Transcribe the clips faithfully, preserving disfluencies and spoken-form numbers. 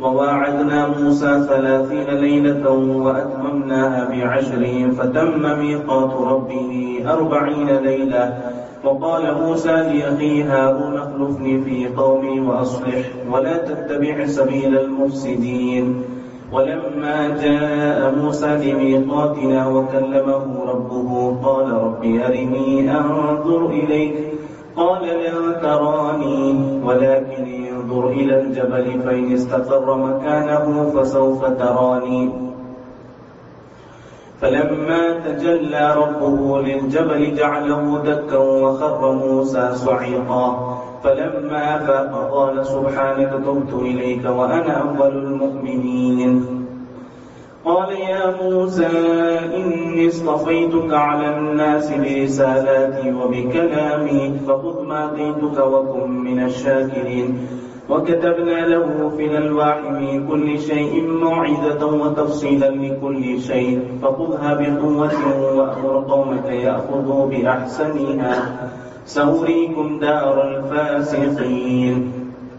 وواعدنا موسى ثلاثين ليلة وأتممناها بعشر فتم ميقات ربه أربعين ليلة. وقال موسى لأخيه هارون اخلفني في قومي وأصلح ولا تتبع سبيل المفسدين. ولما جاء موسى لميقاتنا وكلمه ربه قال رب أرني أنظر إليك قال لن تراني ولكن انظر إلى الجبل فإن استقر مكانه فسوف تراني. فلما تجلى ربه للجبل جعله دكا وخر موسى صعيقا. فلما أفاق قال سبحانك تبت إليك وأنا أول المؤمنين. قال يا موسى إني اصطفيتك على الناس برسالاتي وبكلامي فخذ ما آتيتك وكن من الشاكرين. وكتبنا له في الألواح من كل شيء موعظة وتفصيلا لكل شيء فخذها بقوة وأمر قومك يأخذوا بأحسنها سأريكم دار الفاسقين.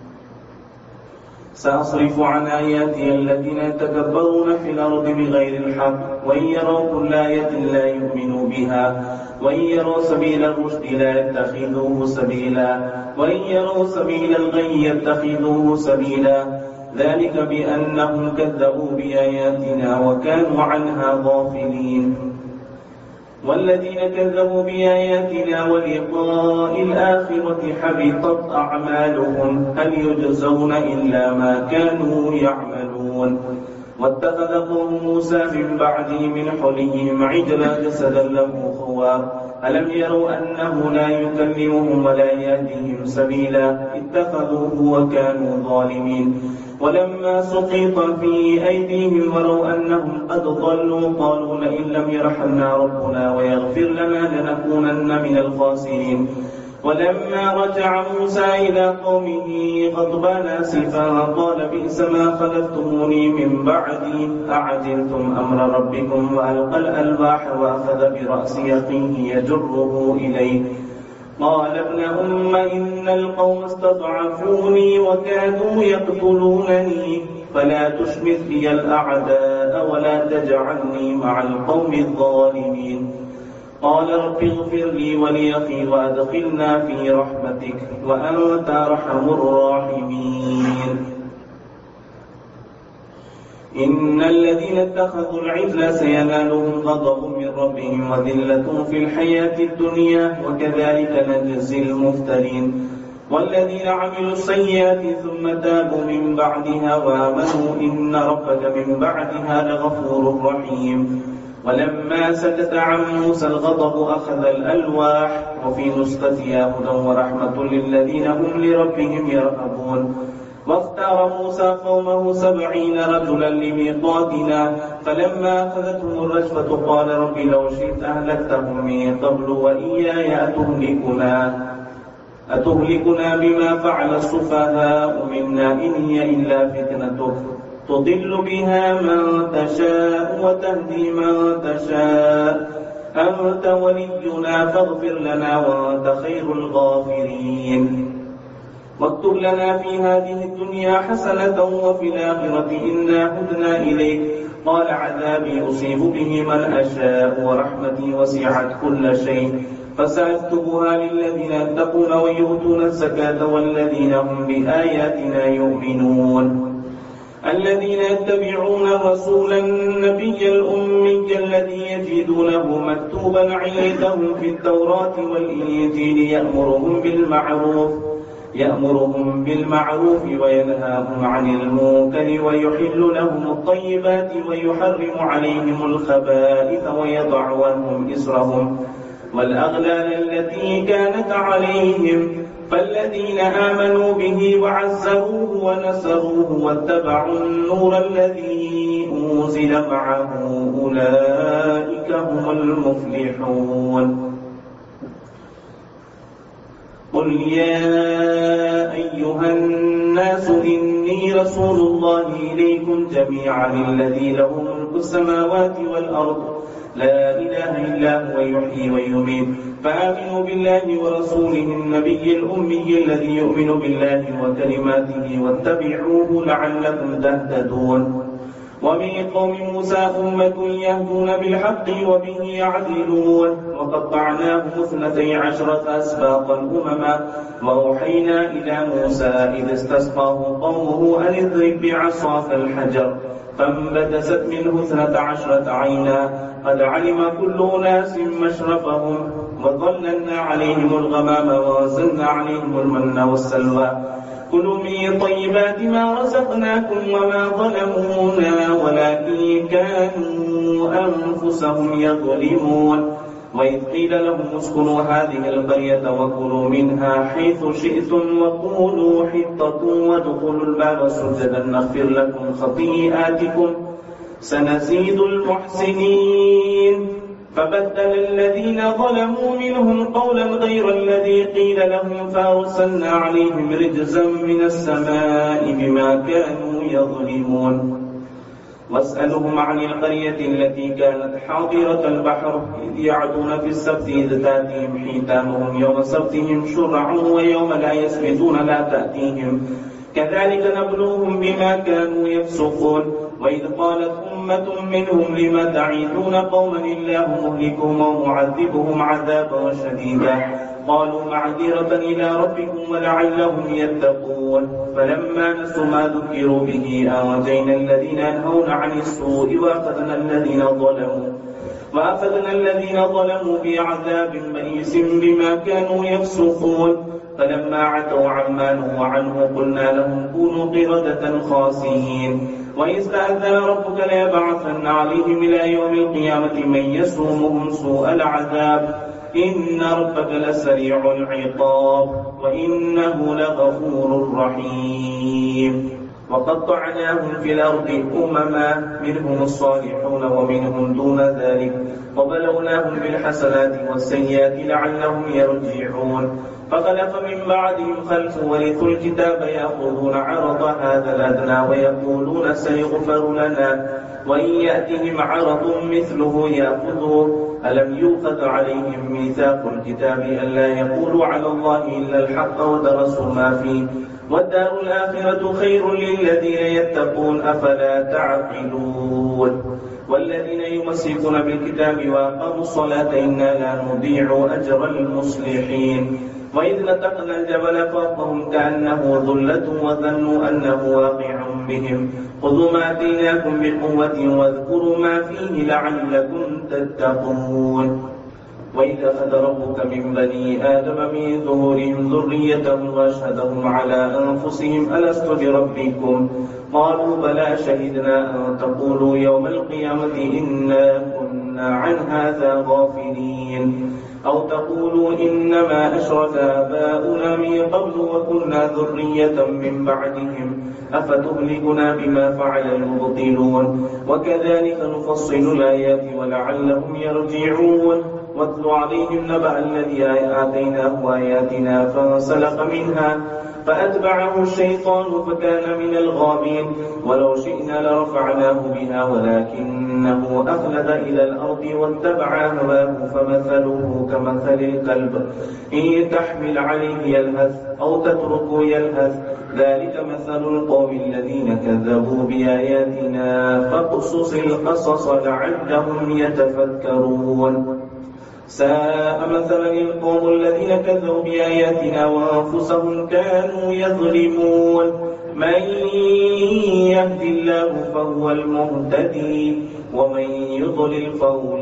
سأصرف عن آياتي الذين يتكبرون في الأرض بغير الحق وإن يروا كل آية لا يؤمنوا بها وإن يروا سبيل الرشد لا يتخذوه سبيلا وإن يروا سبيل الغي يتخذوه سبيلا. ذلك بأنهم كذبوا بآياتنا وكانوا عنها غافلين. والذين كذبوا بآياتنا ولقاء الآخرة حبطت أعمالهم هل يجزون إلا ما كانوا يعملون. واتخذ قوم موسى من بعده من حليهم عجلا جسدا له خوار ألم يروا أنه لا يكلمهم ولا يهديهم سبيلا اتخذوه وكانوا ظالمين. ولما سقط في أيديهم وروا أنهم قد ضلوا قالوا لئن لم يرحمنا ربنا ويغفر لنا لنكونن من الخاسرين. ولما رجع موسى إلى قومه غضبان آسفا قال بئس ما خلفتموني من بعدي أعجلتم أمر ربكم وألقى الألواح وأخذ برأس أخيه يجره إليه قال ابن أم إن القوم استضعفوني وكادوا يقتلونني فلا تشمت بي الأعداء ولا تجعلني مع القوم الظالمين. قال رب اغفر لي ولأخي وأدخلنا في رحمتك وأنت أرحم الراحمين. إن الذين اتخذوا العجل سينالهم غضب من ربهم وذلة في الحياة الدنيا وكذلك نجزي المفترين. والذين عملوا السيئات ثم تابوا من بعدها وآمنوا إن ربك من بعدها لغفور رحيم. ولما سكت عن موسى الغضب أخذ الألواح وفي نسختها هدى ورحمة للذين هم لربهم يرهبون. واختار موسى قومه سبعين رجلا لميقاتنا فلما أخذتهم الرجفة قال رب لو شئت أهلكتهم من قبل وإياي أتهلكنا أتهلكنا بما فعل السفهاء منا إن هي إلا فتنتك تضل بها من تشاء وتهدي من تشاء أنت ولينا فاغفر لنا وأنت خير الغافرين. واكتب لنا في هذه الدنيا حسنة وفي الآخرة إنا هدنا إليك قال عذابي أصيب به من أشاء ورحمتي وسعت كل شيء فسأكتبها للذين يتقون ويؤتون الزكاة والذين هم بآياتنا يؤمنون. الذين يتبعون الرسول النبي الأمي الذي يجدونه مكتوبا عندهم في التوراة والإنجيل يأمرهم بالمعروف يأمرهم بالمعروف وينهاهم عن المنكر ويحل لهم الطيبات ويحرم عليهم الخبائث ويضع عنهم إصرهم والأغلال التي كانت عليهم. فالذين آمنوا به وعزروه ونصروه واتبعوا النور الذي أنزل معه أولئك هم المفلحون. قل يا أيها الناس إني رسول الله إليكم جميعا الذي له ملك ملك السماوات والأرض لا إله إلا هو يحيي ويميت فآمنوا بالله ورسوله النبي الأمي الذي يؤمن بالله وكلماته واتبعوه لعلكم تهتدون. ومن قوم موسى أمة يهدون بالحق وبه يعدلون وقطعناهم اثنتي عشرة أسباطا أمما وأوحينا إلى موسى إذ استسقاه قومه أن اضرب بعصاك الحجر فانبجست منه اثنتا عشرة عينا قد علم كل أناس مشربهم وظللنا عليهم الغمام وأنزلنا عليهم المن والسلوى كلوا من طيبات ما رزقناكم وما ظلمونا ولكن كانوا أنفسهم يظلمون. وإذ قيل لهم اسكنوا هذه القرية وكلوا منها حيث شئتم وقولوا حطة وادخلوا الباب سجدا نغفر لكم خطيئاتكم سنزيد المحسنين فبدل الذين ظلموا منهم قولا غير الذي قيل لهم فأرسلنا عليهم رجزا من السماء بما كانوا يظلمون. واسألهم عن القرية التي كانت حاضرة البحر إذ يعدون في السبت إذ تأتيهم حيتانهم يوم سبتهم شرعا ويوم لا يسبتون لا تأتيهم كذلك نبلوهم بما كانوا يفسقون. وإذ قالت أمة منهم لم تعيدون قوما الله مهلكهم ومعذبهم عذابا شديدا قالوا معذرة إلى ربكم ولعلهم يتقون. فلما نسوا ما ذكروا به أنجينا الذين ينهون عن السوء وأخذنا الذين ظلموا وأخذنا الذين ظلموا بعذاب بئيس بما كانوا يفسقون. فلما عتوا عما نهوا عنه قلنا لهم كونوا قردة خاسئين. وإذ تأذن ربك ليبعثن عليهم إلى يوم القيامة من يسومهم سوء العذاب إن ربك لسريع العقاب وإنه لغفور رحيم. وقطعناهم في الأرض أمما منهم الصالحون ومنهم دون ذلك وبلوناهم بالحسنات والسيئات لعلهم يرجعون. فخلف من بعدهم خلف ورثوا الكتاب يأخذون عرض هذا الأدنى ويقولون سيغفر لنا وإن يأتهم عرض مثله يأخذوه ألم يؤخذ عليهم ميثاق الكتاب ألا يقولوا على الله إلا الحق ودرسوا ما فيه والدار الآخرة خير للذين يتقون أفلا تعقلون. والذين يمسكون بالكتاب وأقاموا الصلاة إنا لا نضيع أجر المصلحين. وإذ نتقنا الجبل فوقهم كأنه ظلة وظنوا أنه واقع بهم خذوا ما آتيناكم بقوة واذكروا ما فيه لعلكم تتقون. وإذ أخذ ربك من بني آدم من ظهورهم ذريتهم وأشهدهم على أنفسهم ألست بربكم قالوا بلى شهدنا أن تقولوا يوم القيامة إنا كنا عن هذا غافلين أو تقولوا إنما أشرك آباؤنا من قبل وكنا ذرية من بعدهم أفتهلكنا بما فعل المبطلون وكذلك نفصل الآيات ولعلهم يرجعون. واتل عليهم نبأ الذي آتيناه آياتنا فانسلخ منها فأتبعه الشيطان فكان من الغابين ولو شئنا لرفعناه بها ولكنه أخلد إلى الأرض واتبع هواه فمثله كمثل الكلب إن تحمل عليه يلهث أو تتركه يلهث ذلك مثل القوم الذين كذبوا بآياتنا فاقصص القصص لعلهم يتفكرون. ساء مثلا القوم الذين كذبوا بآياتنا وأنفسهم كانوا يظلمون. من يهد الله فهو المهتدي ومن يضلل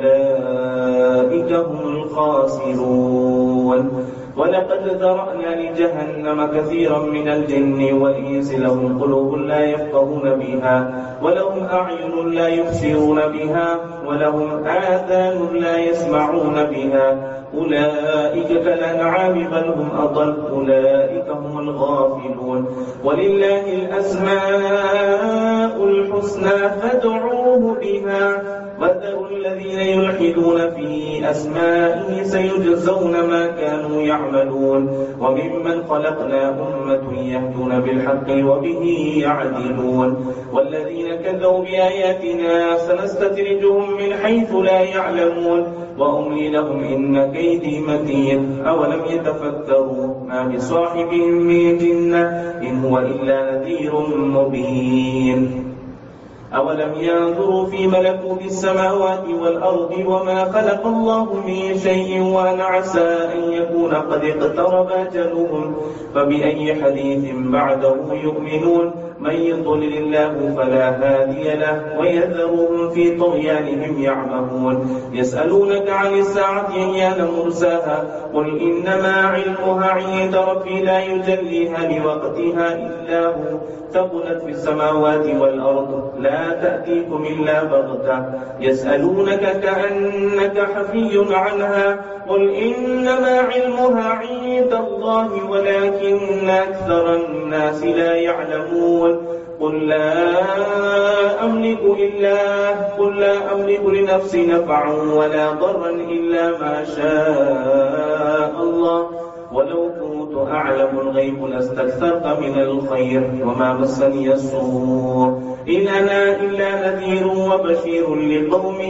فأولئك هم الخاسرون. ولقد ذرأنا لجهنم كثيرا من الجن والإنس لهم قلوب لا يفقهون بها ولهم أعين لا يبصرون بها ولهم آذان لا يسمعون بها أولئك كالأنعام بل هم أضل أولئك هم الغافلون. ولله الأسماء الحسنى فادعوه بها وذروا الذين يلحدون في أسمائه سيجزون ما كانوا يعملون وممن خلقنا أمة يهدون بالحق وبه يعدلون والذين كذبوا بآياتنا سنستدرجهم من حيث لا يعلمون وأملي لهم إن كيدي متين أولم يتفكروا ما بصاحبهم من جنة إن هو إلا نذير مبين أولم ينظروا في ملكوت السماوات والأرض وما خلق الله من شيء وأن عسى أن يكون قد اقترب أجلهم فبأي حديث بعده يؤمنون من يضلل الله فلا هادي له ويذرهم في طغيانهم يعمهون يسألونك عن الساعة أيان مرساها قل إنما علمها عند ربي لا يجليها لوقتها إلا هو ثقلت في السماوات والأرض لا تأتيكم إلا بغتة يسألونك كأنك حفي عنها قل إنما علمها عند الله ولكن أكثر الناس لا يعلمون قل لا أملك إلا قل لا أملك لنفسي نفعا ولا ضرا إلا ما شاء الله ولو كنت أعلم الغيب لاستكثرت من الخير وما مسني السوء إن أنا إلا نذير وبشير لقوم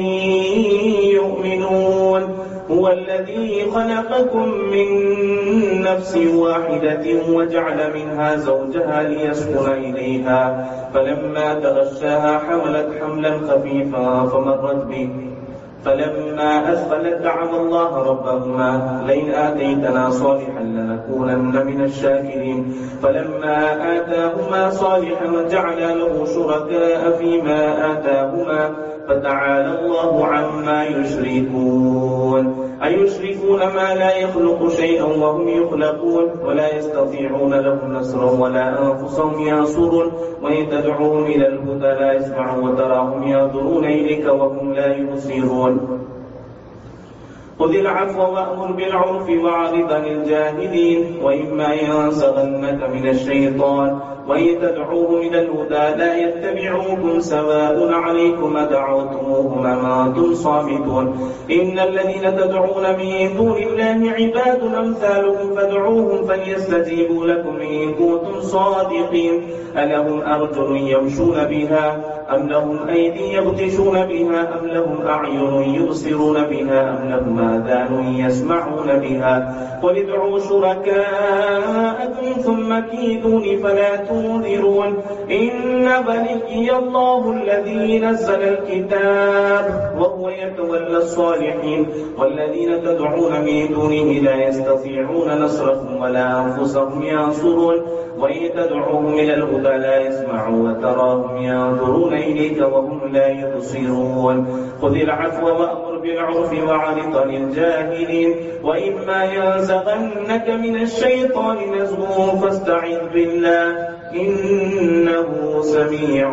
يؤمنون هو الذي خلقكم من نفس واحدة وجعل منها زوجها ليسكن إليها فلما تغشاها حملت حملا خفيفا فمرت به فلما أثقلت دعوا الله ربهما لئن آتيتنا صالحا لنكونن من الشاكرين فلما آتاهما صالحا جعل له شركاء فيما آتاهما فتعالى الله عما يشركون أيشركون ما لا يخلق شيئا وهم يخلقون ولا يستطيعون لهم نصرا ولا أنفسهم ينصرون وإن تدعوهم إلى الهدى لا يسمعون وتراهم ينظرون إليك وهم لا يبصرون خذ العفو وأمر بالعرف وأعرض عن الجاهلين وإما ينزغنك من الشيطان وإن تدعوهم إلى الهدى لا يتبعوكم سواء عليكم أدعوتموهم أم أنتم صامتون إن الذين تدعون من دون الله عباد أمثالكم فادعوهم فليستجيبوا لكم إن كنتم صادقين ألهم أرجل يمشون بها أم لهم أيدي يبطشون بها أم لهم أعين يبصرون بها أم لهم آذان يسمعون بها قل ادعوا شركاءكم ثم كيدوني فلا تنذرون إن وليي الله الذي نزل الكتاب وهو يتولى الصالحين والذين تدعون من دونه لا يستطيعون نصرهم ولا أنفسهم ينصرون وإن تدعوهم إلى الهدى لا يسمعوا وتراهم ينظرون إليك وهم لا يبصرون خذ العفو وأمر بالعرف وأعرض عن الجاهلين وإما ينزغنك من الشيطان نزغ فاستعذ بالله إنه سميع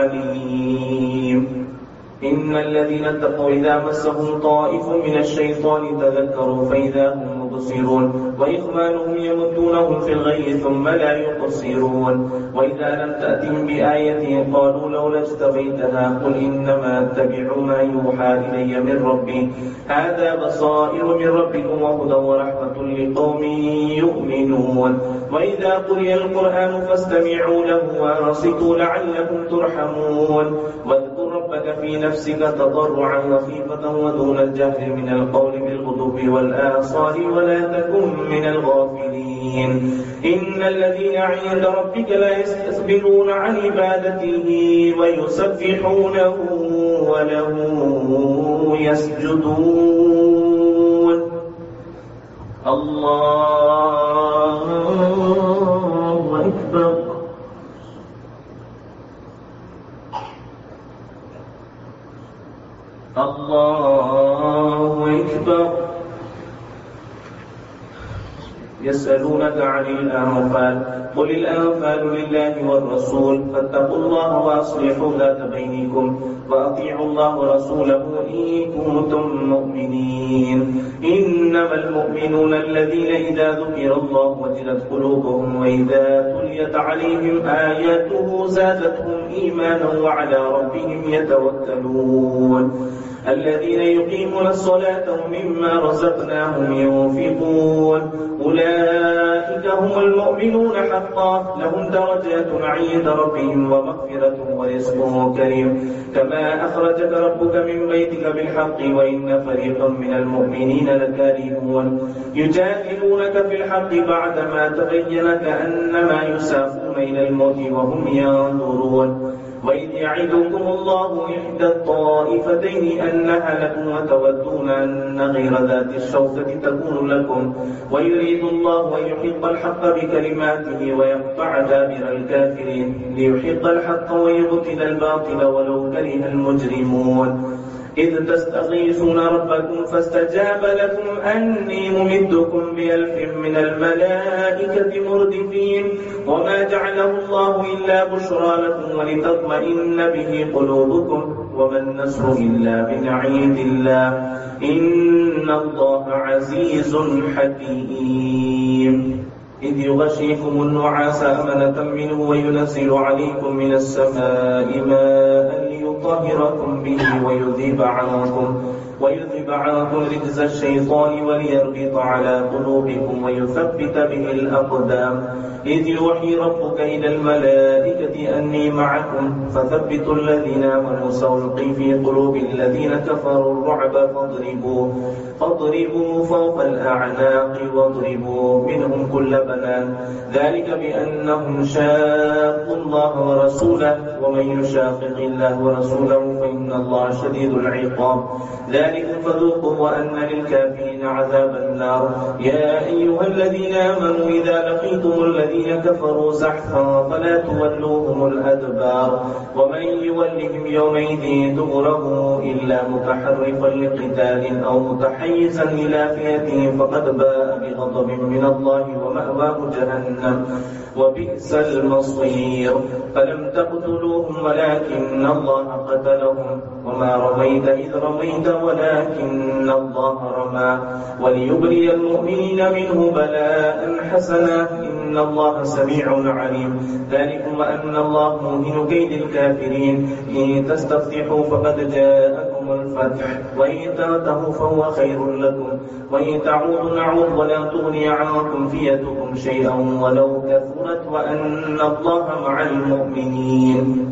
عليم إن الذين اتقوا إذا مسهم طائف من الشيطان تذكروا فإذا هم مبصرون وإخوانهم يمدونهم في الغي ثم لا يقصرون وإذا لم تأتهم بآية قالوا لولا اجتبيتها قل إنما اتبع ما يوحى إلي من ربي هذا بصائر من ربكم وهدى ورحمة لقوم يؤمنون وإذا قرئ القرآن فاستمعوا له وأنصتوا لعلكم ترحمون واذكر ربك في نفسك تضرعا وخيفة ودون الجهل من القول بالغضب والآصال ولا تكن من الغافلين إن الذين عند ربك لا يستكبرون عن عبادته ويسبحونه وله يسجدون الله أكبر الله أكبر يسألونك عن الأنفال قل الأنفال لله والرسول فاتقوا الله وأصلحوا ذات بينكم وأطيعوا الله ورسوله إن كنتم مؤمنين إنما المؤمنون الذين إذا ذكر الله وجلت قلوبهم وإذا تليت عليهم آياته زادتهم إيمانا وعلى ربهم يتوكلون الذين يقيمون الصلاة ومما رزقناهم ينفقون أولئك هم المؤمنون حقا لهم درجات عند ربهم ومغفرة ورزق كريم كما أخرجك ربك من بيتك بالحق وإن فريقا من المؤمنين لكارهون يجادلونك في الحق بعدما تبين كأنما يساقون إلى الموت وهم ينظرون وإذ يعدكم الله إحدى الطائفتين أنها لكم وتودون أن غير ذات الشوكة تكون لكم ويريد الله أن يحق الحق بكلماته ويقطع دابر الكافرين ليحق الحق ويبطل الباطل ولو كره المجرمون إذ تستغيثون ربكم فاستجاب لكم أني ممدكم بألف من الملائكة مردفين وما جعله الله إلا بشرى لكم ولتطمئن به قلوبكم وما النصر إلا من عند الله إن الله عزيز حكيم إذ يغشيكم النعاس أمنة منه وينزل عليكم من السماء ماء ليطهركم به ويذهب عنكم ويذهب عنكم رجز الشيطان وليربط على قلوبكم ويثبت به الأقدام إذ يوحي ربك إلى الملائكة أني معكم فثبتوا الذين آمنوا سألقي في قلوب الذين كفروا الرعب فاضربوا فاضربوا فوق الأعناق واضربوا منهم كل بنان ذلك بأنهم شاقوا الله ورسوله ومن يشاقق الله ورسوله فإن الله شديد العقاب ذلك فذوقوا وأن للكافرين عذاب النار يا أيها الذين آمنوا إذا لقيتم الذين كفروا زحفا فلا تولوهم الأدبار ومن يولهم يومئذ دبره إلا متحرفا لقتال أو متحيزا إلى فئة فقد باء بغضب من الله ومأواه جهنم وبئس المصير فلم تقتلوهم ولكن الله قتلهم وما رميت إذ رميت ولكن الله رمى وليبلي المؤمنين منه بلاء حسنا إن الله سميع عليم ذلكم وأن الله موهن كيد الكافرين إن تستفتحوا فقد جاءكم الفتح وإن تنتهوا فهو خير لكم وإن تعودوا نعود ولا تغني عنكم فيتكم شيئا ولو كثرت وأن الله مع المؤمنين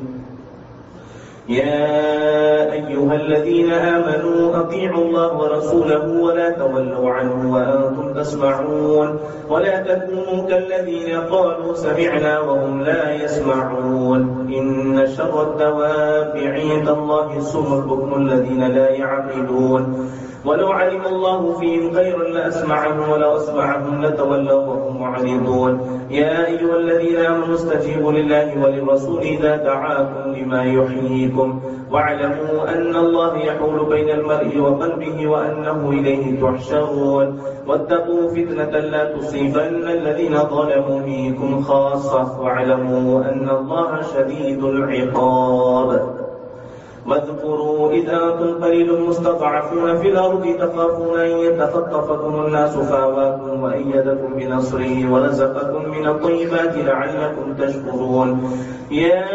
يا أيها الذين آمنوا أطيعوا الله ورسوله ولا تولوا عنه وأنتم تسمعون ولا تكونوا كالذين قالوا سمعنا وهم لا يسمعون إن شر الدواب عند الله الصم البكم الذين لا يعقلون ولو علم الله فيهم خيرا لأسمعهم ولو أسمعهم لتولوا وهم معرضون يا أيها الذين آمنوا استجيبوا لله وللرسول إذا دعاكم لما يحييكم واعلموا أن الله يحول بين المرء وقلبه وأنه إليه تحشرون واتقوا فتنة لا تصيبن الذين ظلموا منكم خاصة واعلموا أن الله شديد العقاب واذكروا إذ أنتم قليل مستضعفون في الأرض تخافون أن يتخطفكم الناس فآواكم وأيدكم بنصره ورزقكم من الطيبات لعلكم تشكرون يا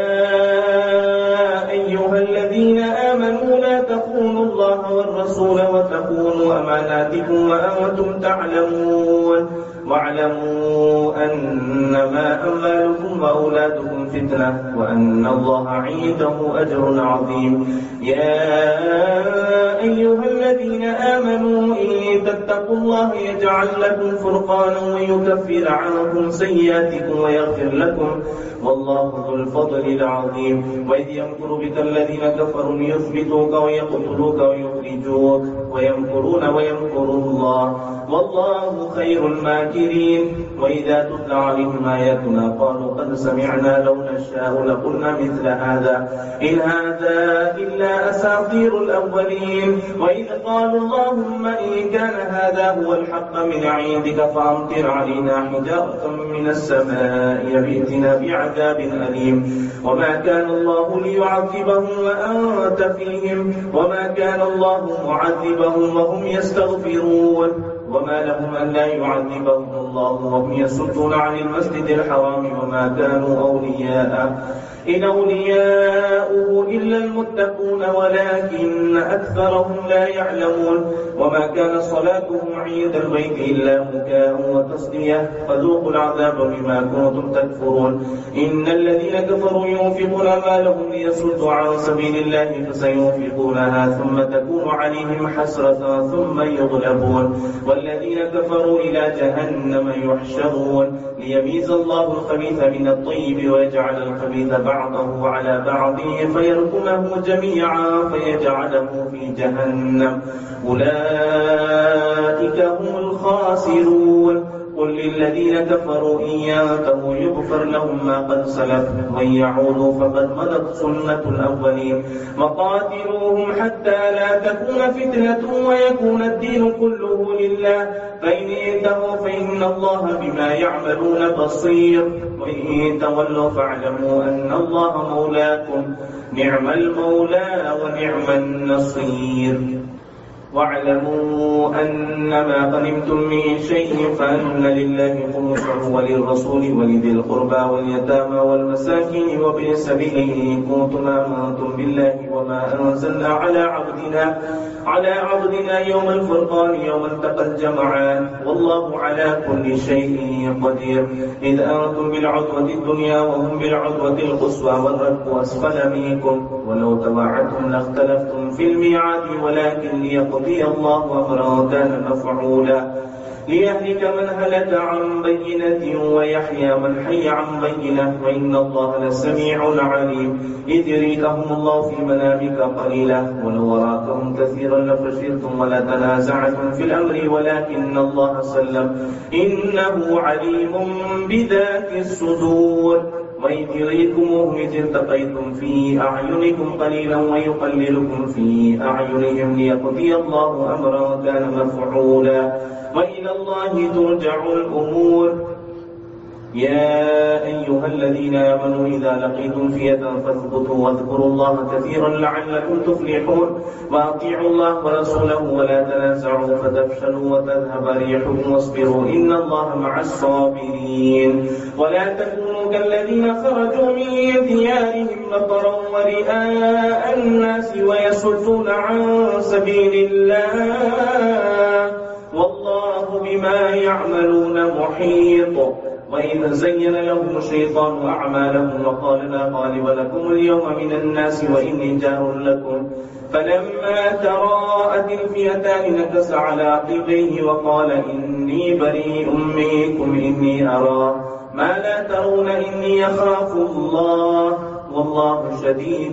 أيها الذين آمنوا لا تخونوا الله والرسول وتخونوا أماناتكم وأنتم تعلمون واعلموا أنما أموالكم وأولادكم فتنة وأن الله عنده أجر عظيم يا أيها الذين آمنوا إن تتقوا الله يجعل لكم فرقانا ويكفر عنكم سيئاتكم ويغفر لكم والله ذو الفضل العظيم وإذ يمكر بك الذين كفروا ليثبتوك ويقتلوك ويخرجوك ويمكرون ويمكر الله والله خير الماكرين وإذا تتلى عليهم آياتنا قالوا قد سمعنا لو نشاء لقلنا مثل هذا إن هذا إلا أساطير الأولين وإذ قالوا اللهم إن كان هذا هو الحق من عندك فأمطر علينا حجارة من السماء يبئتنا بعذاب أليم وما كان الله ليعذبهم وأنت فيهم وما كان الله معذبهم وهم يستغفرون وما لهم أن لا يعذبهم الله وهم يصدون عن المسجد الحرام وما كانوا أولياء إن أولياؤه إلا المتقون ولكن أكثرهم لا يعلمون وما كان صلاتهم عند البيت إلا مكاء وتصدية فذوقوا العذاب بما كنتم تكفرون إن الذين كفروا ينفقون أموالهم ليصدوا عن سبيل الله فسينفقونها ثم تكون عليهم حسرة ثم يغلبون والذين كفروا إلى جهنم يحشرون ليميز الله الخبيث من الطيب ويجعل الخبيث بعضه على بعض فيركمه جميعا فيجعله في جهنم أولئك هم الخاسرون قل للذين كفروا إن ينتهوا يغفر لهم ما قد سلف وإن يعودوا فقد مضت سنة الأولين وقاتلوهم حتى لا تكون فتنة ويكون الدين كله لله فإن انتهوا فإن الله بما يعملون بصير وإن تولوا فاعلموا أن الله مولاكم نعم المولى ونعم النصير واعلموا أنما غنمتم من شيء فأن لله خمسه وللرسول ولذي القربى واليتامى والمساكين وابن السبيل إن كنتم آمنتم بالله وما أنزلنا على عبدنا على عبدنا يوم الفرقان يوم التقى الجمعان والله على كل شيء قدير إذ أنتم بالعدوة الدنيا وهم بالعدوة القصوى والركب أسفل منكم ولو تواعدتم لاختلفتم في الميعاد ولكن ليقضي الله أمرا كان مفعولا ليهلك من هلك عن بينة ويحيى من حي عن بينة وإن الله لسميع عليم إذ يريكهم الله في منامك قليلا ولو وراكهم كثيرا لفشلتم ولا تنازعتم في الأمر ولكن الله سلم إنه عليم بذات الصدور وإذ يريكموهم إذ التقيتم في أعينكم قليلا ويقللكم في أعينهم ليقضي الله أمرا كان مفعولا وإلى الله ترجع الأمور يا أيها الذين آمنوا إذا لقيتم فئة فاثبتوا واذكروا الله كثيرا لعلكم تفلحون وأطيعوا الله ورسوله ولا تنازعوا فتفشلوا وتذهب ريحكم واصبروا إن الله مع الصابرين ولا تكونوا كالذين خرجوا من ديارهم بطرا ورئاء الناس ويصدون عن سبيل الله والله بما يعملون محيط وإذ زين لهم الشيطان أعمالهم وقال لا غالب لكم اليوم من الناس وإني جار لكم فلما تراءت الفئتان نكس على عقبيه وقال إني بريء منكم إني أرى ما لا ترون إني أخاف الله والله شديد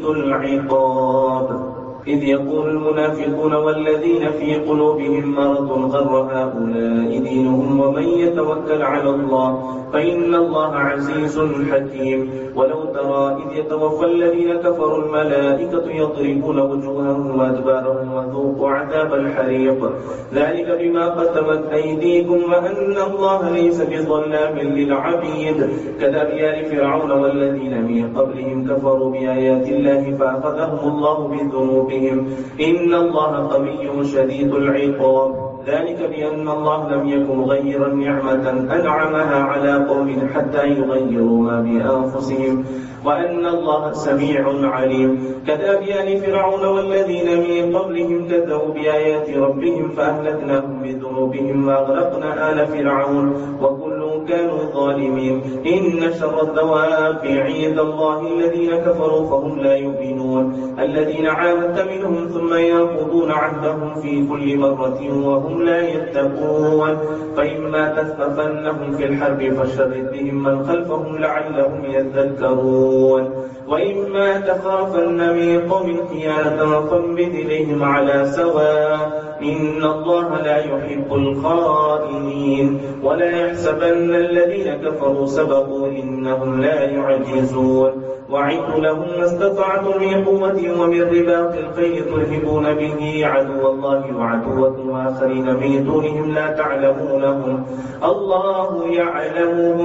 العقاب إذ يقول المنافقون والذين في قلوبهم مرض غر هؤلاء دينهم ومن يتوكل على الله فإن الله عزيز حكيم ولو ترى إذ يتوفى الذين كفروا الملائكة يضربون وجوههم وأدبارهم وذوقوا عذاب الحريق ذلك بما قدمت أيديكم وأن الله ليس بظلام للعبيد كدأب آل فرعون والذين من قبلهم كفروا بآيات الله فأخذهم الله بذنوبهم إن الله قوي شديد العقاب ذلك بأن الله لم يكن غير نعمة أنعمها على قوم حتى يغيروا ما بأنفسهم وأن الله سميع عليم كدأب آل فرعون والذين من قبلهم كذبوا بآيات ربهم فأهلكناهم بذنوبهم وأغرقنا آل فرعون وكل كانوا ظالمين إن شر الدواب عند الله الذين كفروا فهم لا يؤمنون الذين عاهدت منهم ثم ينقضون عهدهم في كل مرة وهم لا يتقون فإما تثقفنهم في الحرب فشرد بهم من خلفهم لعلهم يذكرون وإما تخافن من قوم خيانة فانبذ إليهم على سواء إن الله لا يحب الخائنين ولا يحسبن الذين كفروا سبقوا إنهم لا يعجزون وأعدوا لهم ما استطعتم من قوة ومن رباط الخيل ترهبون به عدو الله وعدوكم وآخرين من دونهم لا تعلمونهم الله يعلمهم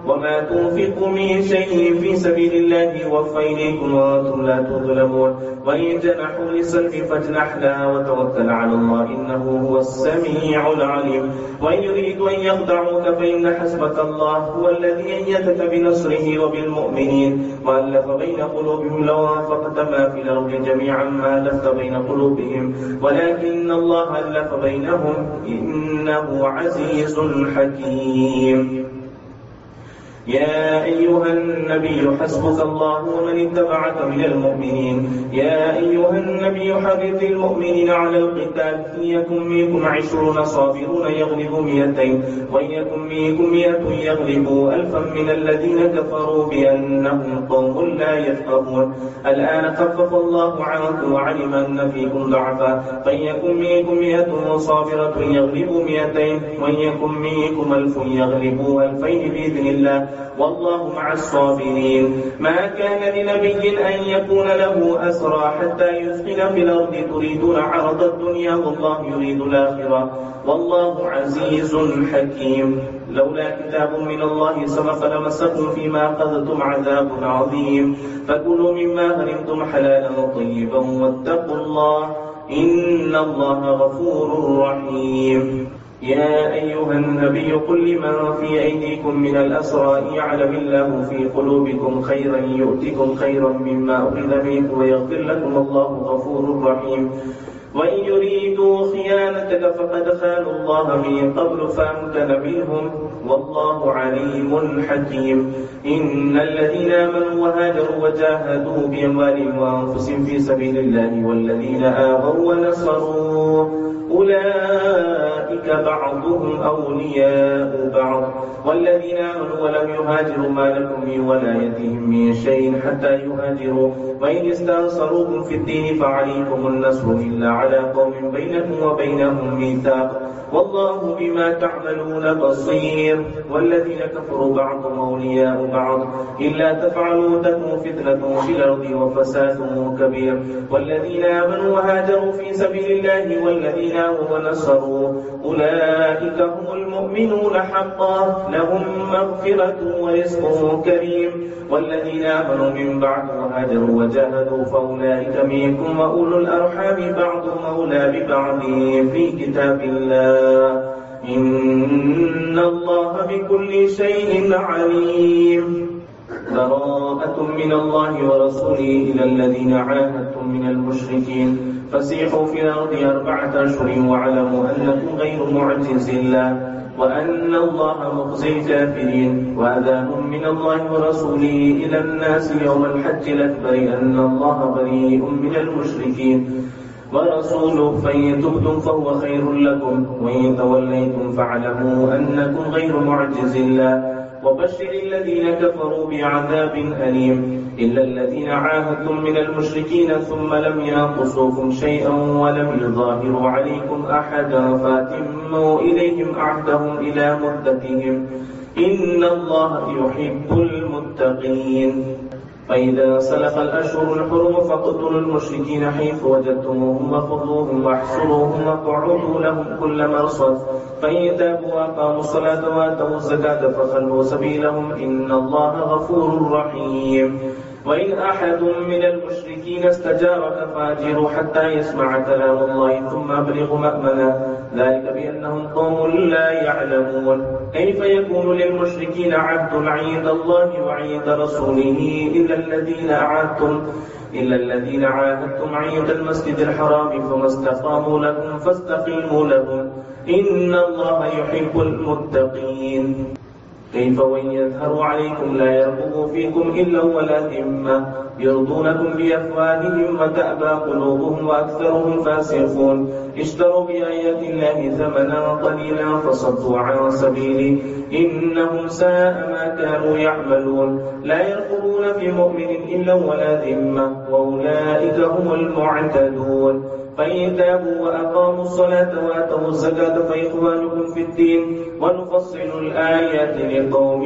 وما تنفقوا من شيء في سبيل الله يوفى إليكم وأنتم لا تظلمون وإن جنحوا للسلم فاجنح لها وتوكل على الله إنه هو السميع العليم وإن يريدوا أن يخدعوك فإن حسبك الله هو الذي أيدك بنصره وبالمؤمنين وألف بين قلوبهم لو أنفقت ما في الأرض جميعا ما ألفت بين قلوبهم ولكن الله ألف بينهم إنه عزيز حكيم. يا أيها النبي حسبك الله ومن اتبعك من المؤمنين يا أيها النبي حرض المؤمنين على القتال إن يكن منكم عشرون صابرون يغلبوا مئتين وإن يكن منكم مئة يغلبوا ألفا من الذين كفروا بأنهم قوم لا يفقهون الآن خفف الله عنكم وعلم أن فيكم ضعفا فإن يكن منكم مئة صابرة يغلبوا مئتين وإن يكن منكم ألف يغلبوا ألفين بإذن الله والله مع الصابرين. ما كان لنبي أن يكون له أسرى حتى يثخن في الأرض تريدون عرض الدنيا والله يريد الآخرة والله عزيز حكيم. لولا كتاب من الله سبق لمسكم فيما أخذتم عذاب عظيم فكلوا مما غنمتم حلالا طيبا واتقوا الله إن الله غفور رحيم. يا أيها النبي قل لمن في أيديكم من الأسرى إن يعلم الله في قلوبكم خيرا يؤتكم خيرا مما أخذ منكم ويغفر لكم الله غفور رحيم. وإن يريدوا خيانتك فقد خانوا الله من قبل فأمكن منهم والله عليم حكيم. إن الذين آمنوا وهاجروا وجاهدوا بأموالهم وأنفسهم في سبيل الله والذين آووا ونصروا أولئك بعضهم أولياء بعض والذين آمنوا ولم يهاجروا ما لكم من ولايتهم من شيء حتى يهاجروا وإن استنصروكم في الدين فعليكم النصر إلا على قوم بينكم وبينهم ميثاق والله بما تعملون بصير. والذين كفروا بعضهم أولياء بعض إلا تفعلوا تكن فتنة في الأرض وفساد كبير. والذين آمنوا وهاجروا في سبيل الله والذين آووا ونصروا أولئك هم المؤمنون حقا لهم مغفرة ورزق كريم. والذين آمنوا من بعد وهاجروا وجاهدوا فأولئك منكم وأولو الأرحام بعضهم أولى ببعض في كتاب الله إن الله بكل شيء عليم. براءة من الله ورسوله إلى الذين عاهدتم من المشركين فسيحوا في الأرض أربعة أشهر واعلموا أنكم غير معجز الله وأن الله مخزي الكافرين. وأذان من الله ورسوله إلى الناس يوم الحج الأكبر أن الله بريء من المشركين ورسوله فإن تبتم فهو خير لكم وإن توليتم فاعلموا أنكم غير معجز الله وبشر الذين كفروا بعذاب أليم. إلا الذين عاهدتم من المشركين ثم لم ينقصوكم شيئا ولم يظاهروا عليكم أحدا فأتموا إليهم عهدهم إلى مدتهم إن الله يحب المتقين. فإذا سلخ الأشهر الحرم فاقتلوا المشركين حيث وجدتموهم وخذوهم واحصروهم واقعدوا لهم كل مرصد فإن تابوا وأقاموا الصلاة وآتوا الزكاة فخلوا سبيلهم إن الله غفور رحيم. وإن أحد من المشركين استجارك فأجره حتى يسمع كلام الله ثم أبلغ مأمنا ذلك بأنهم قوم لا يعلمون. كيف يكون للمشركين عهد عند الله وعند رسوله إلا الذين عاهدتم إلا الذين عاهدتم عند المسجد الحرام فما استقاموا لكم فاستقيموا لهم إن الله يحب المتقين. كيف وإن يظهروا عليكم لا يرقبوا فيكم إلا ولا ذمة يرضونكم بأفواههم وتأبى قلوبهم وأكثرهم فاسقون. اشتروا بآيات الله ثمنا قليلا فصدوا عن سبيله إنهم ساء ما كانوا يعملون. لا يرقبون في مؤمن إلا ولا ذمة وأولئك هم المعتدون. فإن تابوا وأقاموا الصلاة وآتوا الزكاة فإخوانكم في الدين ونفصل الآيات لقوم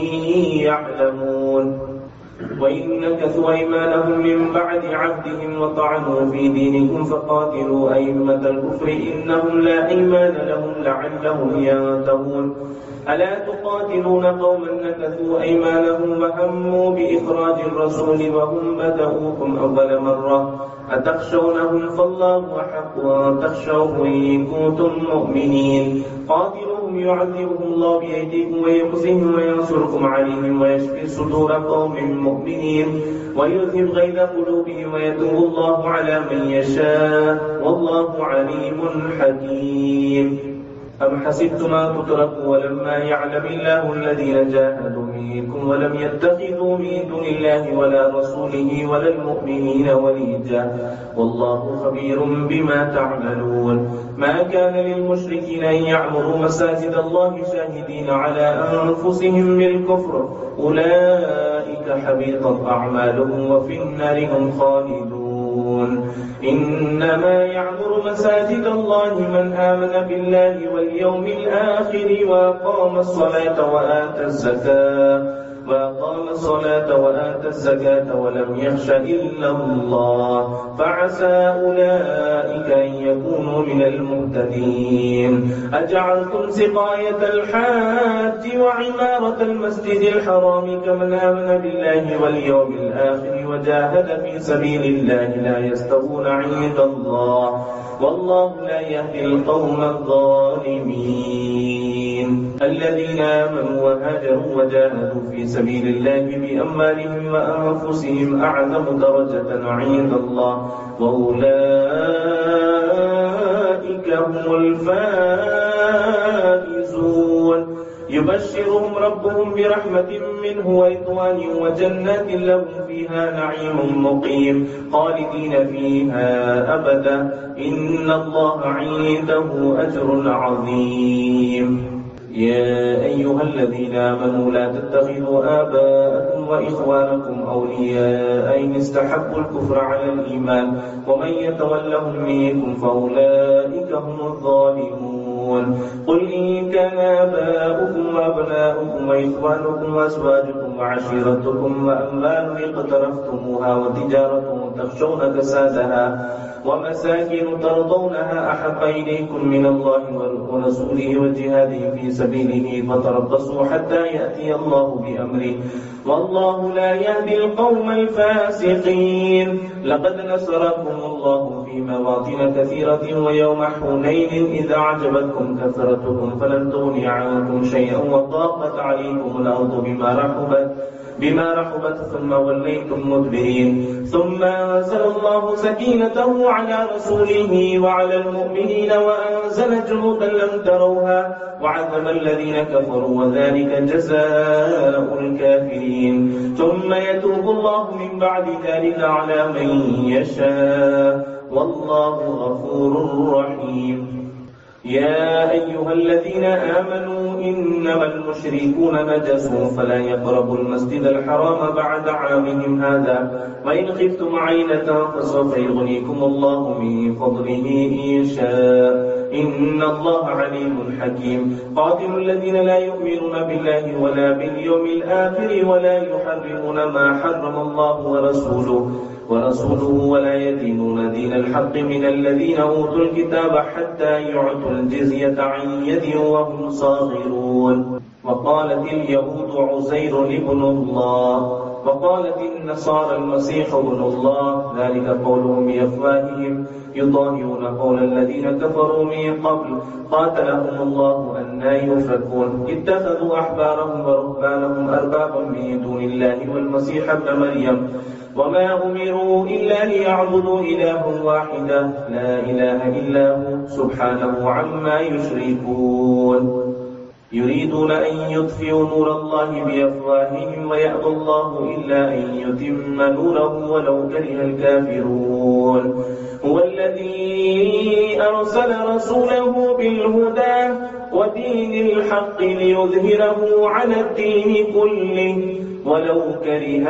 يعلمون. وإن نكثوا أيمانهم من بعد عهدهم وطعنوا في دينكم فقاتلوا أئمة الكفر إنهم لا أيمان لهم لعلهم ينتهون. ألا تقاتلون قوما نكثوا أيمانهم وهموا بإخراج الرسول وهم بدؤوكم أول مرة أتخشونهم فالله أحق أن تخشوه إن كنتم مؤمنين قاتلوهم يعذبهم الله بأيديكم ويخزيهم وينصركم عليهم ويشفي صدور قوم مؤمنين ويذهب غيظ قلوبهم ويتوب الله على من يشاء والله عليم حكيم. أم حسبتم أن تتركوا ولما يعلم الله الذين جاهدوا منكم ولم يتخذوا من دون الله ولا رسوله ولا المؤمنين وليجا والله خبير بما تعملون. ما كان للمشركين أن يعمروا مساجد الله شاهدين على أنفسهم بالكفر أولئك حبطت أعمالهم وفي النار هم خالدون. إنما يعمر مساجد الله من آمن بالله واليوم الآخر وأقام الصلاة وآتى الزكاة وأقام الصلاة وآتى الزكاة ولم يخش إلا الله فعسى أولئك أن يكونوا من المهتدين. أجعلتم سقاية الحاج وعمارة المسجد الحرام كمن آمن بالله واليوم الآخر وجاهد في سبيل الله لا يستوون عند الله والله لا يهدي القوم الظالمين. الذين آمنوا وهاجروا وجاهدوا في سبيل الله بأموالهم وأنفسهم أعظم درجة عند الله وأولئك هم الفائزون. يبشرهم ربهم برحمة منه ورضوان وجنات لهم فيها نعيم مقيم خالدين فيها أبدا إن الله عنده أجر عظيم. يا أيها الذين آمنوا لا تتخذوا آباءكم وإخوانكم أولياء إن استحبوا الكفر على الإيمان ومن يتولهم منكم فأولئك هم الظالمون. قل إن كان آباؤكم وأبناؤكم وإخوانكم وأزواجكم وعشيرتكم وأموال اقترفتموها وتجارة تخشون كسادها ومساكن ترضونها أحب إليكم من الله ورسوله وجهاد في سبيله فتربصوا حتى يأتي الله بأمره والله لا يهدي القوم الفاسقين. لقد نصركم الله في مواطن كثيرة ويوم حنين إذا أعجبتكم كثرتكم فلن تغني عنكم شيئا وضاقت عليكم الأرض بما رحبت بما رحبت ثم وليتم مدبرين ثم أنزل الله سكينته على رسوله وعلى المؤمنين وأنزل جنودا لم تروها وعذب الذين كفروا وذلك جزاء الكافرين. ثم يتوب الله من بعد ذلك على من يشاء والله غفور رحيم. يا أيها الذين آمنوا إنما المشركون نجس فلا يقربوا المسجد الحرام بعد عامهم هذا وإن خفتم عيلة فسوف يغنيكم الله من فضله إن شاء إن الله عليم حكيم. قاتلوا الذين لا يؤمنون بالله ولا باليوم الآخر ولا يحرمون ما حرم الله ورسوله ورسوله ولا يدينون دين الحق من الذين أوتوا الكتاب حتى يعطوا الجزية عن يد وهم صاغرون. وقالت اليهود عزير ابن الله وقالت النصارى المسيح ابن الله ذلك قولهم بأفواههم يضاهئون قول الذين كفروا من قبل قاتلهم الله أنى يؤفكون. اتخذوا أحبارهم ورهبانهم أربابا من دون الله والمسيح ابن مريم وما أمروا إلا ليعبدوا إلها واحدا لا إله إلا هو سبحانه عما يشركون. يريدون أن يطفئوا نور الله بأفواههم ويأبى الله إلا أن يتم نوره ولو كره الكافرون. هو الذي أرسل رسوله بالهدى ودين الحق ليظهره على الدين كله ولو كره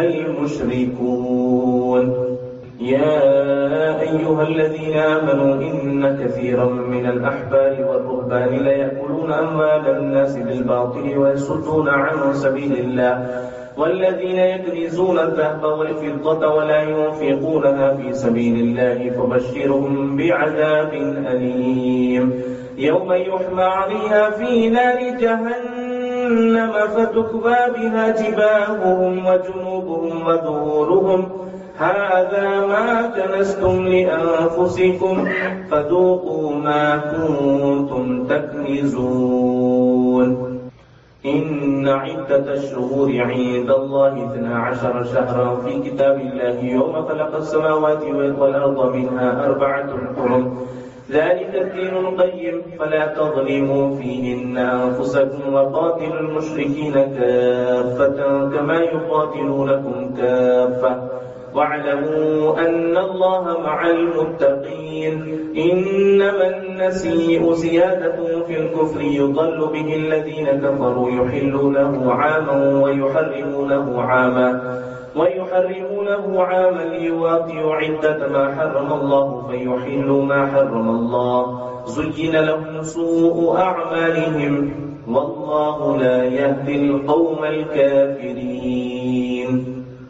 المشركون. يا أيها الذين آمنوا إن كثيرا من الأحبار والرهبان ليأكلون أموال الناس بالباطل ويصدون عن سبيل الله والذين يكنزون الذهب والفضة ولا ينفقونها في سبيل الله فبشرهم بعذاب أليم. يوم يحمى عليها في نار جهنم جهنم فتكوى بها جباههم وجنوبهم وظهورهم هذا ما كنزتم لأنفسكم فذوقوا ما كنتم تكنزون إن عدة الشهور عند الله اثنا عشر شهرا في كتاب الله يوم خلق السماوات والأرض منها أربعة حرم ذلك الدين القيم فلا تظلموا فيهن أنفسكم وقاتلوا المشركين كافة كما يقاتلونكم كافة واعلموا أن الله مع المتقين إنما النسيء زيادة في الكفر يضل به الذين كفروا يحلونه عاما ويحرمونه عاما ويحرمونه عاما ليواطئوا عدة ما حرم الله فيحلوا ما حرم الله زين لهم سوء أعمالهم والله لا يهدي القوم الكافرين